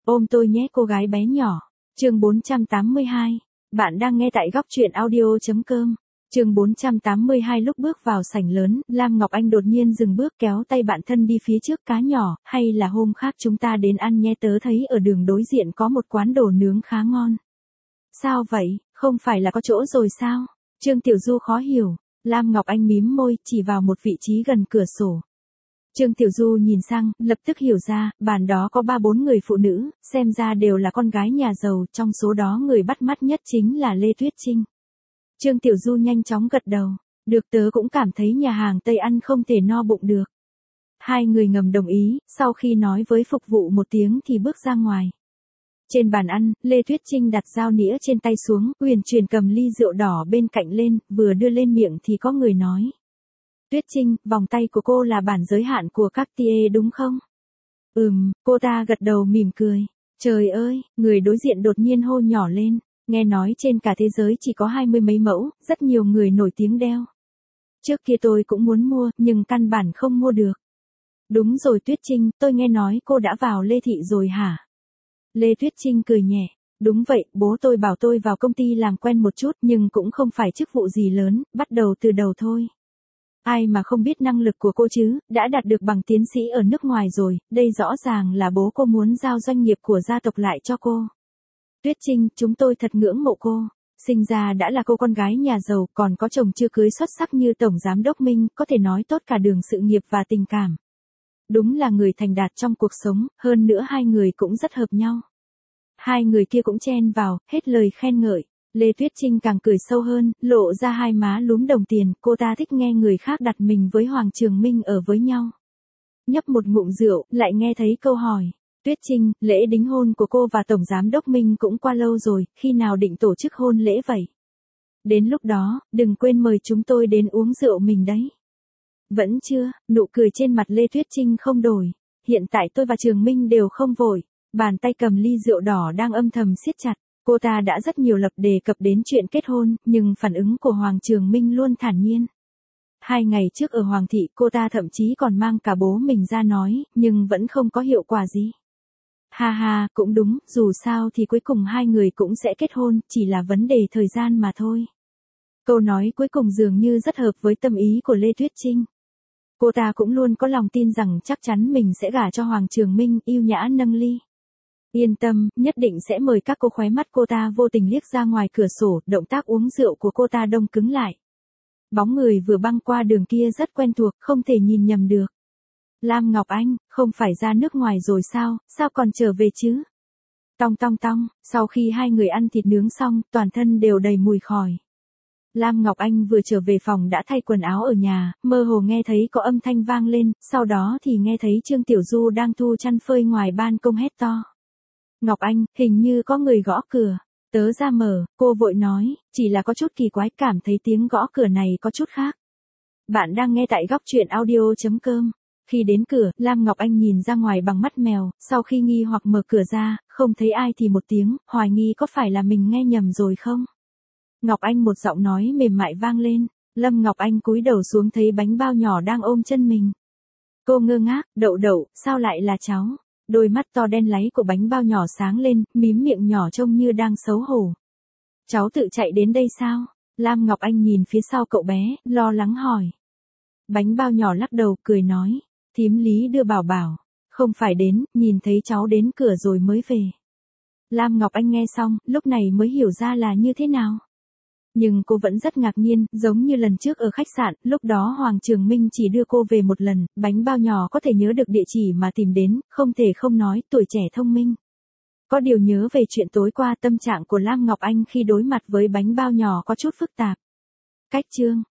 Ôm tôi nhé cô gái bé nhỏ. Chương 482. Bạn đang nghe tại góc truyện audio.com. Chương 482. Lúc bước vào sảnh lớn, Lam Ngọc Anh đột nhiên dừng bước kéo tay bạn thân đi phía trước. Cá nhỏ, hay là hôm khác chúng ta đến ăn nhé, tớ thấy ở đường đối diện có một quán đồ nướng khá ngon. Sao vậy, không phải là có chỗ rồi sao? Trương Tiểu Du khó hiểu. Lam Ngọc Anh mím môi, chỉ vào một vị trí gần cửa sổ. Trương Tiểu Du nhìn sang, lập tức hiểu ra, bàn đó có 3-4 người phụ nữ, xem ra đều là con gái nhà giàu, trong số đó người bắt mắt nhất chính là Lê Tuyết Trinh. Trương Tiểu Du nhanh chóng gật đầu, được, tớ cũng cảm thấy nhà hàng Tây ăn không thể no bụng được. Hai người ngầm đồng ý, sau khi nói với phục vụ một tiếng thì bước ra ngoài. Trên bàn ăn, Lê Tuyết Trinh đặt dao nĩa trên tay xuống, uyển chuyển cầm ly rượu đỏ bên cạnh lên, vừa đưa lên miệng thì có người nói. Tuyết Trinh, vòng tay của cô là bản giới hạn của Cartier đúng không? Cô ta gật đầu mỉm cười. Trời ơi, người đối diện đột nhiên hô nhỏ lên, nghe nói trên cả thế giới chỉ có 20 mấy mẫu, rất nhiều người nổi tiếng đeo. Trước kia tôi cũng muốn mua, nhưng căn bản không mua được. Đúng rồi Tuyết Trinh, tôi nghe nói cô đã vào Lê Thị rồi hả? Lê Tuyết Trinh cười nhẹ. Đúng vậy, bố tôi bảo tôi vào công ty làm quen một chút nhưng cũng không phải chức vụ gì lớn, bắt đầu từ đầu thôi. Ai mà không biết năng lực của cô chứ, đã đạt được bằng tiến sĩ ở nước ngoài rồi, đây rõ ràng là bố cô muốn giao doanh nghiệp của gia tộc lại cho cô. Tuyết Trinh, chúng tôi thật ngưỡng mộ cô. Sinh ra đã là cô con gái nhà giàu, còn có chồng chưa cưới xuất sắc như Tổng Giám đốc Minh, có thể nói tốt cả đường sự nghiệp và tình cảm. Đúng là người thành đạt trong cuộc sống, hơn nữa hai người cũng rất hợp nhau. Hai người kia cũng chen vào, hết lời khen ngợi. Lê Tuyết Trinh càng cười sâu hơn, lộ ra hai má lúm đồng tiền, cô ta thích nghe người khác đặt mình với Hoàng Trường Minh ở với nhau. Nhấp một ngụm rượu, lại nghe thấy câu hỏi. Tuyết Trinh, lễ đính hôn của cô và Tổng Giám đốc Minh cũng qua lâu rồi, khi nào định tổ chức hôn lễ vậy? Đến lúc đó, đừng quên mời chúng tôi đến uống rượu mình đấy. Vẫn chưa, nụ cười trên mặt Lê Tuyết Trinh không đổi. Hiện tại tôi và Trường Minh đều không vội. Bàn tay cầm ly rượu đỏ đang âm thầm siết chặt. Cô ta đã rất nhiều lần đề cập đến chuyện kết hôn, nhưng phản ứng của Hoàng Trường Minh luôn thản nhiên. 2 ngày trước ở Hoàng thị, cô ta thậm chí còn mang cả bố mình ra nói, nhưng vẫn không có hiệu quả gì. Ha ha, cũng đúng, dù sao thì cuối cùng hai người cũng sẽ kết hôn, chỉ là vấn đề thời gian mà thôi. Câu nói cuối cùng dường như rất hợp với tâm ý của Lê Tuyết Trinh. Cô ta cũng luôn có lòng tin rằng chắc chắn mình sẽ gả cho Hoàng Trường Minh, yêu nhã nâng ly. Yên tâm, nhất định sẽ mời các cô. Khóe mắt cô ta vô tình liếc ra ngoài cửa sổ, động tác uống rượu của cô ta đông cứng lại. Bóng người vừa băng qua đường kia rất quen thuộc, không thể nhìn nhầm được. Lam Ngọc Anh, không phải ra nước ngoài rồi sao còn trở về chứ? Tong tong tong, sau khi hai người ăn thịt nướng xong, toàn thân đều đầy mùi khói. Lam Ngọc Anh vừa trở về phòng đã thay quần áo ở nhà, mơ hồ nghe thấy có âm thanh vang lên, sau đó thì nghe thấy Trương Tiểu Du đang thu chăn phơi ngoài ban công hét to. Ngọc Anh, hình như có người gõ cửa. Tớ ra mở, cô vội nói, chỉ là có chút kỳ quái, cảm thấy tiếng gõ cửa này có chút khác. Bạn đang nghe tại góc truyện audio.com. Khi đến cửa, Lam Ngọc Anh nhìn ra ngoài bằng mắt mèo, sau khi nghi hoặc mở cửa ra, không thấy ai thì một tiếng, hoài nghi có phải là mình nghe nhầm rồi không? Ngọc Anh, một giọng nói mềm mại vang lên. Lâm Ngọc Anh cúi đầu xuống thấy bánh bao nhỏ đang ôm chân mình. Cô ngơ ngác, Đậu Đậu, sao lại là cháu? Đôi mắt to đen láy của bánh bao nhỏ sáng lên, mím miệng nhỏ trông như đang xấu hổ. Cháu tự chạy đến đây sao? Lam Ngọc Anh nhìn phía sau cậu bé, lo lắng hỏi. Bánh bao nhỏ lắc đầu, cười nói. Thím Lý đưa Bảo Bảo. Không phải đến, nhìn thấy cháu đến cửa rồi mới về. Lam Ngọc Anh nghe xong, lúc này mới hiểu ra là như thế nào. Nhưng cô vẫn rất ngạc nhiên, giống như lần trước ở khách sạn, lúc đó Hoàng Trường Minh chỉ đưa cô về một lần, bánh bao nhỏ có thể nhớ được địa chỉ mà tìm đến, không thể không nói, tuổi trẻ thông minh. Có điều nhớ về chuyện tối qua, tâm trạng của Lam Ngọc Anh khi đối mặt với bánh bao nhỏ có chút phức tạp. Cách chương